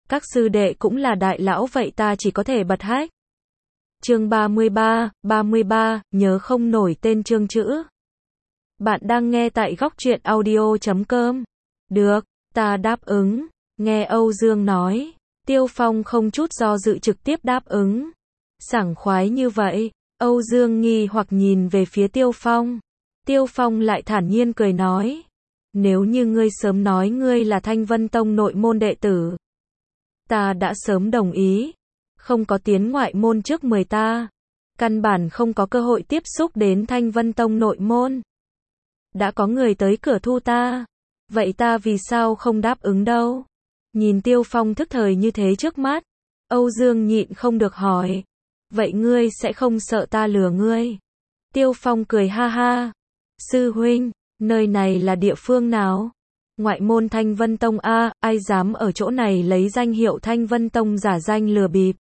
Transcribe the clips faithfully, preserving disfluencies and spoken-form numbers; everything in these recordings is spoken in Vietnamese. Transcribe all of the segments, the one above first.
các sư đệ cũng là đại lão vậy ta chỉ có thể bật hách. Chương ba mươi ba, ba mươi ba, nhớ không nổi tên chương chữ. Bạn đang nghe tại góc truyện audio chấm com. Được, ta đáp ứng. Nghe Âu Dương nói, Tiêu Phong không chút do dự trực tiếp đáp ứng. Sảng khoái như vậy, Âu Dương nghi hoặc nhìn về phía Tiêu Phong. Tiêu Phong lại thản nhiên cười nói, nếu như ngươi sớm nói ngươi là Thanh Vân Tông nội môn đệ tử, ta đã sớm đồng ý. Không có tiến ngoại môn trước mười ta, căn bản không có cơ hội tiếp xúc đến Thanh Vân Tông nội môn. Đã có người tới cửa thu ta, vậy ta vì sao không đáp ứng đâu? Nhìn Tiêu Phong thức thời như thế trước mắt, Âu Dương nhịn không được hỏi, vậy ngươi sẽ không sợ ta lừa ngươi? Tiêu Phong cười ha ha, sư huynh, nơi này là địa phương nào? Ngoại môn Thanh Vân Tông a, ai dám ở chỗ này lấy danh hiệu Thanh Vân Tông giả danh lừa bịp.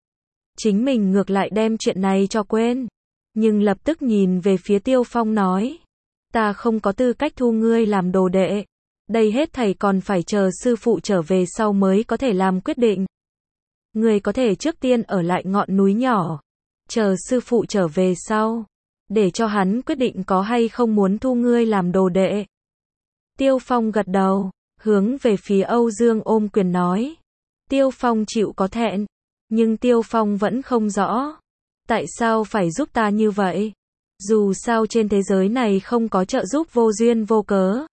Chính mình ngược lại đem chuyện này cho quên, nhưng lập tức nhìn về phía Tiêu Phong nói, ta không có tư cách thu ngươi làm đồ đệ, đây hết thảy còn phải chờ sư phụ trở về sau mới có thể làm quyết định. Ngươi có thể trước tiên ở lại ngọn núi nhỏ, chờ sư phụ trở về sau, để cho hắn quyết định có hay không muốn thu ngươi làm đồ đệ. Tiêu Phong gật đầu, hướng về phía Âu Dương ôm quyền nói. Tiêu Phong chịu có thẹn, nhưng Tiêu Phong vẫn không rõ, tại sao phải giúp ta như vậy? Dù sao trên thế giới này không có trợ giúp vô duyên vô cớ,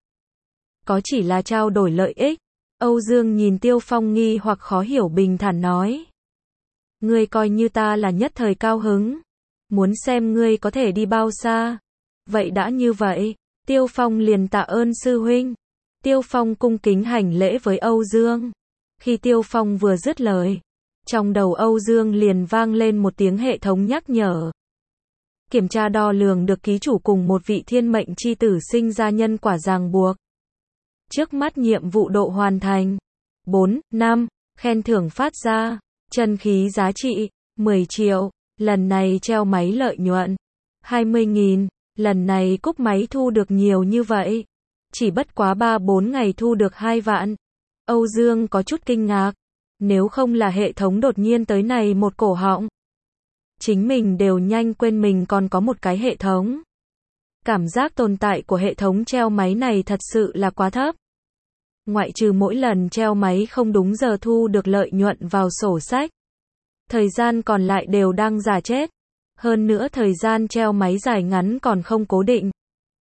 có chỉ là trao đổi lợi ích. Âu Dương nhìn Tiêu Phong nghi hoặc khó hiểu bình thản nói, ngươi coi như ta là nhất thời cao hứng, muốn xem ngươi có thể đi bao xa. Vậy đã như vậy, Tiêu Phong liền tạ ơn sư huynh. Tiêu Phong cung kính hành lễ với Âu Dương. Khi Tiêu Phong vừa dứt lời, trong đầu Âu Dương liền vang lên một tiếng hệ thống nhắc nhở. Kiểm tra đo lường được ký chủ cùng một vị thiên mệnh chi tử sinh ra nhân quả ràng buộc. Trước mắt nhiệm vụ độ hoàn thành. bốn, năm, khen thưởng phát ra. Chân khí giá trị, mười triệu. Lần này treo máy lợi nhuận, hai mươi nghìn. Lần này cúp máy thu được nhiều như vậy. Chỉ bất quá ba bốn ngày thu được hai vạn. Âu Dương có chút kinh ngạc. Nếu không là hệ thống đột nhiên tới này một cổ họng, chính mình đều nhanh quên mình còn có một cái hệ thống. Cảm giác tồn tại của hệ thống treo máy này thật sự là quá thấp. Ngoại trừ mỗi lần treo máy không đúng giờ thu được lợi nhuận vào sổ sách, thời gian còn lại đều đang giả chết. Hơn nữa thời gian treo máy dài ngắn còn không cố định.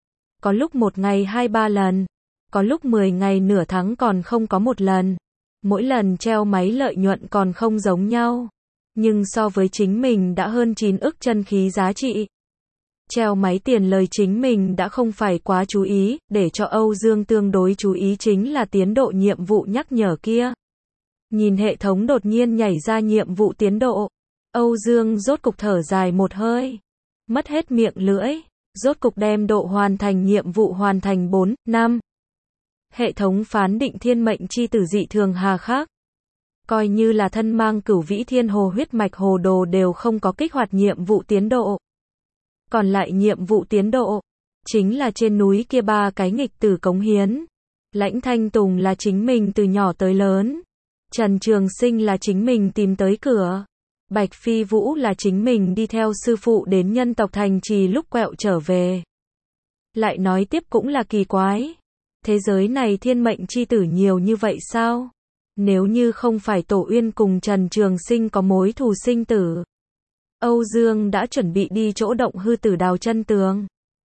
Có lúc một ngày hai ba lần, có lúc mười ngày nửa tháng còn không có một lần. Mỗi lần treo máy lợi nhuận còn không giống nhau, nhưng so với chính mình đã hơn chín ức chân khí giá trị. Treo máy tiền lời chính mình đã không phải quá chú ý, để cho Âu Dương tương đối chú ý chính là tiến độ nhiệm vụ nhắc nhở kia. Nhìn hệ thống đột nhiên nhảy ra nhiệm vụ tiến độ, Âu Dương rốt cục thở dài một hơi, mất hết miệng lưỡi, rốt cục đem độ hoàn thành nhiệm vụ hoàn thành bốn, năm. Hệ thống phán định thiên mệnh chi tử dị thường hà khắc. Coi như là thân mang cửu vĩ thiên hồ huyết mạch hồ đồ đều không có kích hoạt nhiệm vụ tiến độ. Còn lại nhiệm vụ tiến độ, chính là trên núi kia ba cái nghịch tử cống hiến. Lãnh Thanh Tùng là chính mình từ nhỏ tới lớn. Trần Trường Sinh là chính mình tìm tới cửa. Bạch Phi Vũ là chính mình đi theo sư phụ đến nhân tộc thành trì lúc quẹo trở về. Lại nói tiếp cũng là kỳ quái. Thế giới này thiên mệnh chi tử nhiều như vậy sao? Nếu như không phải Tổ Uyên cùng Trần Trường Sinh có mối thù sinh tử, Âu Dương đã chuẩn bị đi chỗ động hư tử đào chân tường.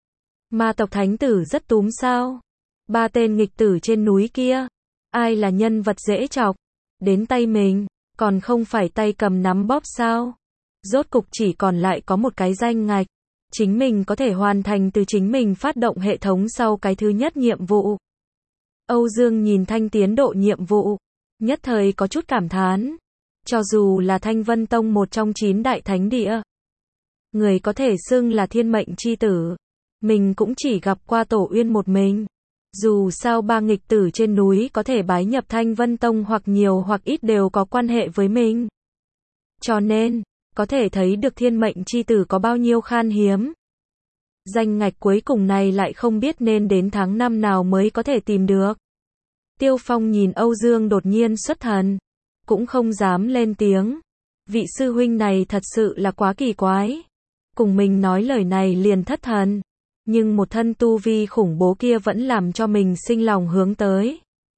Ma tộc thánh tử rất túm sao? Ba tên nghịch tử trên núi kia, ai là nhân vật dễ chọc? Đến tay mình, còn không phải tay cầm nắm bóp sao? Rốt cục chỉ còn lại có một cái danh ngạch, chính mình có thể hoàn thành từ chính mình phát động hệ thống sau cái thứ nhất nhiệm vụ. Âu Dương nhìn thanh tiến độ nhiệm vụ, nhất thời có chút cảm thán. Cho dù là Thanh Vân Tông một trong chín đại thánh địa, người có thể xưng là thiên mệnh chi tử, mình cũng chỉ gặp qua Tổ Uyên một mình. Dù sao ba nghịch tử trên núi có thể bái nhập Thanh Vân Tông hoặc nhiều hoặc ít đều có quan hệ với mình. Cho nên, có thể thấy được thiên mệnh chi tử có bao nhiêu khan hiếm. Danh ngạch cuối cùng này lại không biết nên đến tháng năm nào mới có thể tìm được. Tiêu Phong nhìn Âu Dương đột nhiên xuất thần. cũng không dám lên tiếng. Vị sư huynh này thật sự là quá kỳ quái. Cùng mình nói lời này liền thất thần. Nhưng một thân tu vi khủng bố kia vẫn làm cho mình sinh lòng hướng tới.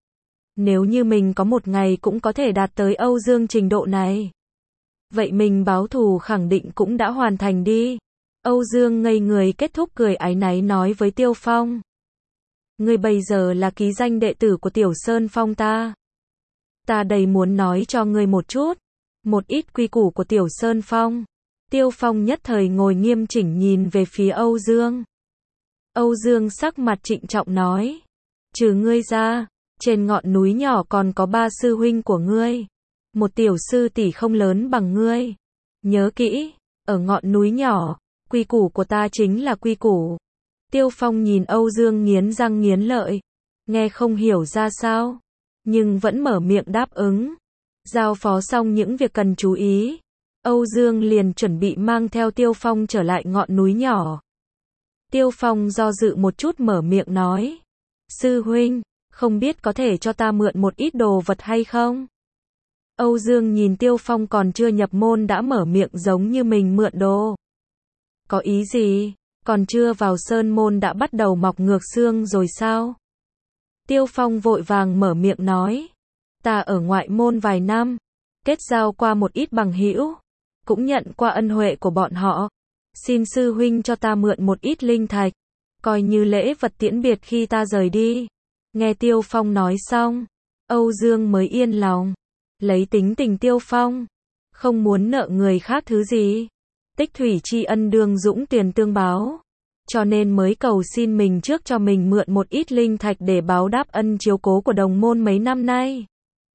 Nếu như mình có một ngày cũng có thể đạt tới Âu Dương trình độ này. Vậy mình báo thù khẳng định cũng đã hoàn thành đi. Âu Dương ngây người kết thúc cười áy náy nói với Tiêu Phong. Ngươi bây giờ là ký danh đệ tử của Tiểu Sơn Phong ta. Ta đầy muốn nói cho ngươi một chút. Một ít quy củ của Tiểu Sơn Phong. Tiêu Phong nhất thời ngồi nghiêm chỉnh nhìn về phía Âu Dương. Âu Dương sắc mặt trịnh trọng nói. Trừ ngươi ra, trên ngọn núi nhỏ còn có ba sư huynh của ngươi. Một tiểu sư tỷ không lớn bằng ngươi. Nhớ kỹ, ở ngọn núi nhỏ, quy củ của ta chính là quy củ. Tiêu Phong nhìn Âu Dương nghiến răng nghiến lợi. Nghe không hiểu ra sao, nhưng vẫn mở miệng đáp ứng. Giao phó xong những việc cần chú ý. Âu Dương liền chuẩn bị mang theo Tiêu Phong trở lại ngọn núi nhỏ. Tiêu Phong do dự một chút mở miệng nói. Sư huynh, không biết có thể cho ta mượn một ít đồ vật hay không? Âu Dương nhìn Tiêu Phong còn chưa nhập môn đã mở miệng giống như mình mượn đồ. Có ý gì? Còn chưa vào sơn môn đã bắt đầu mọc ngược xương rồi sao? Tiêu Phong vội vàng mở miệng nói. Ta ở ngoại môn vài năm, kết giao qua một ít bằng hữu, cũng nhận qua ân huệ của bọn họ. Xin sư huynh cho ta mượn một ít linh thạch, coi như lễ vật tiễn biệt khi ta rời đi. Nghe Tiêu Phong nói xong, Âu Dương mới yên lòng. Lấy tính tình Tiêu Phong, không muốn nợ người khác thứ gì. Tích thủy tri ân đương dũng tiền tương báo. Cho nên mới cầu xin mình trước cho mình mượn một ít linh thạch để báo đáp ân chiếu cố của đồng môn mấy năm nay.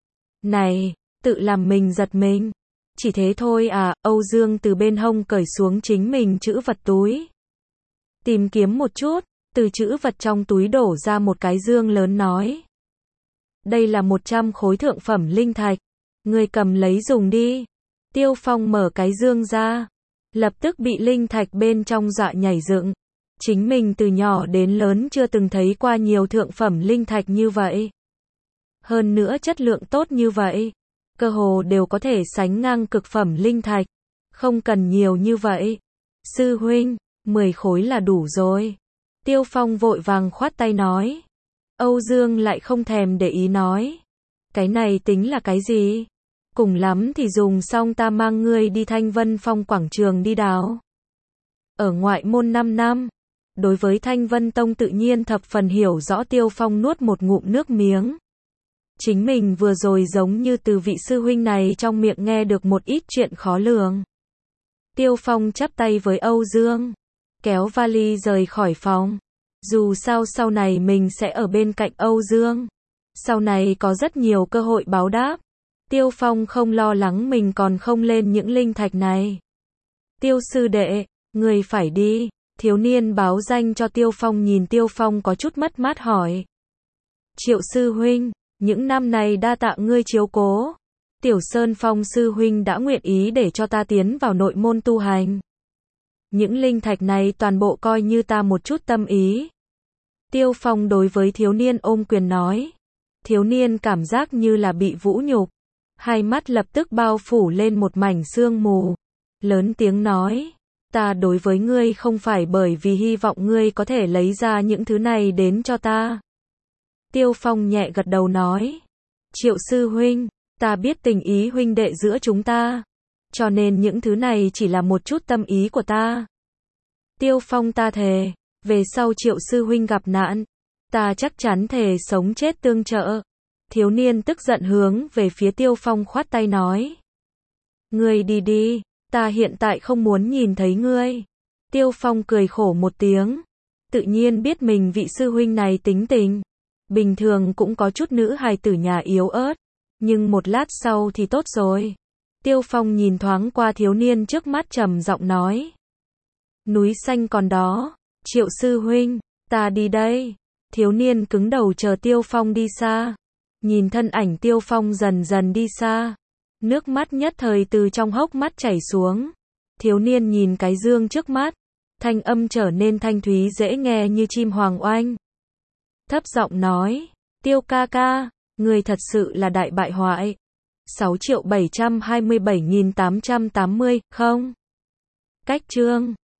Này, tự làm mình giật mình. Chỉ thế thôi à? Âu Dương từ bên hông cởi xuống chính mình trữ vật túi. Tìm kiếm một chút, từ trữ vật trong túi đổ ra một cái dương lớn nói. Đây là một trăm khối thượng phẩm linh thạch. Ngươi cầm lấy dùng đi. Tiêu Phong mở cái dương ra. Lập tức bị linh thạch bên trong dọa nhảy dựng. Chính mình từ nhỏ đến lớn chưa từng thấy qua nhiều thượng phẩm linh thạch như vậy. Hơn nữa chất lượng tốt như vậy. Cơ hồ đều có thể sánh ngang cực phẩm linh thạch. Không cần nhiều như vậy. Sư huynh, mười khối là đủ rồi. Tiêu Phong vội vàng khoát tay nói. Âu Dương lại không thèm để ý nói. Cái này tính là cái gì? Cùng lắm thì dùng xong ta mang ngươi đi Thanh Vân Phong quảng trường đi đào. Ở ngoại môn năm năm, đối với Thanh Vân Tông tự nhiên thập phần hiểu rõ. Tiêu Phong nuốt một ngụm nước miếng. Chính mình vừa rồi giống như từ vị sư huynh này trong miệng nghe được một ít chuyện khó lường. Tiêu Phong chắp tay với Âu Dương, kéo vali rời khỏi phòng. Dù sao sau này mình sẽ ở bên cạnh Âu Dương. Sau này có rất nhiều cơ hội báo đáp. Tiêu Phong không lo lắng mình còn không lên những linh thạch này. Tiêu sư đệ, người phải đi. Thiếu niên báo danh cho Tiêu Phong nhìn Tiêu Phong có chút mất mát hỏi. Triệu sư huynh, những năm này đa tạ ngươi chiếu cố. Tiểu Sơn Phong sư huynh đã nguyện ý để cho ta tiến vào nội môn tu hành. Những linh thạch này toàn bộ coi như ta một chút tâm ý. Tiêu Phong đối với thiếu niên ôm quyền nói. Thiếu niên cảm giác như là bị vũ nhục. Hai mắt lập tức bao phủ lên một mảnh sương mù. Lớn tiếng nói. Ta đối với ngươi không phải bởi vì hy vọng ngươi có thể lấy ra những thứ này đến cho ta. Tiêu Phong nhẹ gật đầu nói. Triệu sư huynh, ta biết tình ý huynh đệ giữa chúng ta. Cho nên những thứ này chỉ là một chút tâm ý của ta. Tiêu Phong ta thề, về sau Triệu sư huynh gặp nạn, ta chắc chắn thề sống chết tương trợ. Thiếu niên tức giận hướng về phía Tiêu Phong khoát tay nói. Ngươi đi đi, ta hiện tại không muốn nhìn thấy ngươi. Tiêu Phong cười khổ một tiếng. Tự nhiên biết mình vị sư huynh này tính tình. Bình thường cũng có chút nữ hài tử nhà yếu ớt. Nhưng một lát sau thì tốt rồi. Tiêu Phong nhìn thoáng qua thiếu niên trước mắt trầm giọng nói. Núi xanh còn đó, Triệu sư huynh, ta đi đây. Thiếu niên cứng đầu chờ Tiêu Phong đi xa. Nhìn thân ảnh Tiêu Phong dần dần đi xa. Nước mắt nhất thời từ trong hốc mắt chảy xuống. Thiếu niên nhìn cái dương trước mắt. Thanh âm trở nên thanh thúy dễ nghe như chim hoàng oanh. Thấp giọng nói. Tiêu ca ca, người thật sự là đại bại hoại. sáu triệu bảy trăm hai mươi bảy nghìn tám trăm tám mươi, không. Cách chương